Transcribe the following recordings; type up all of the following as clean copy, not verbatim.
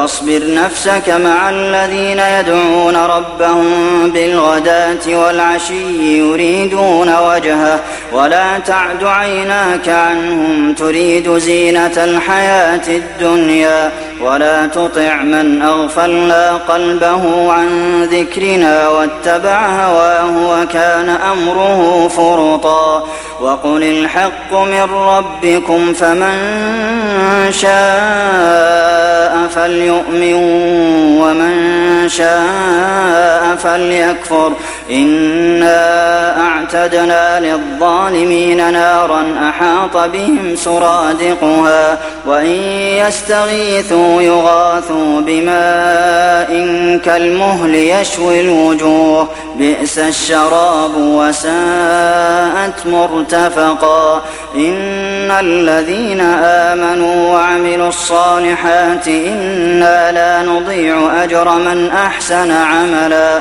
واصبر نفسك مع الذين يدعون ربهم بالغداة والعشي يريدون وجهه ولا تعد عيناك عنهم تريد زينة الحياة الدنيا ولا تطع من أغفلنا قلبه عن ذكرنا واتبع هواه وكان أمره فرطا وقل الحق من ربكم فمن شاء فليؤمن ومن شاء فليكفر إنا أعتدنا للظالمين نارا أحاط بهم سرادقها وإن يستغيثوا يغاثوا بماء كالمهل يشوي الوجوه بئس الشراب وساءت مرتفقا إن الذين آمنوا وعملوا الصالحات إنا لا نضيع أجر من أحسن عملا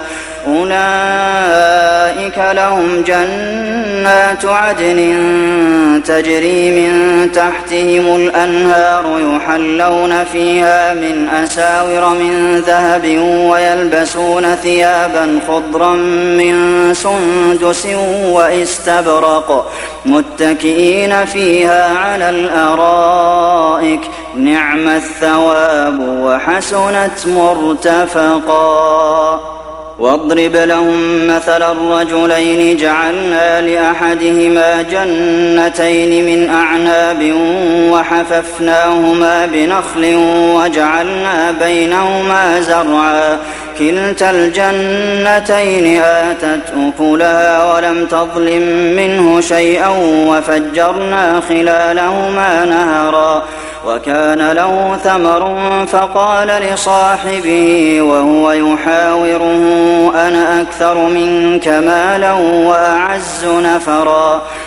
أولئك لهم جنات عدن تجري من تحتهم الأنهار يحلون فيها من أساور من ذهب ويلبسون ثيابا خضرا من سندس واستبرق متكئين فيها على الأرائك نعم الثواب وحسنت مرتفقا واضرب لهم مثل الرجلين جعلنا لأحدهما جنتين من أعناب وحففناهما بنخل وجعلنا بينهما زرعا كلتا الجنتين آتت أكلها ولم تظلم منه شيئا وفجرنا خلالهما نهرا وكان له ثمر فقال لصاحبه وهو يحاوره أنا أكثر منك مالا وأعز نفرا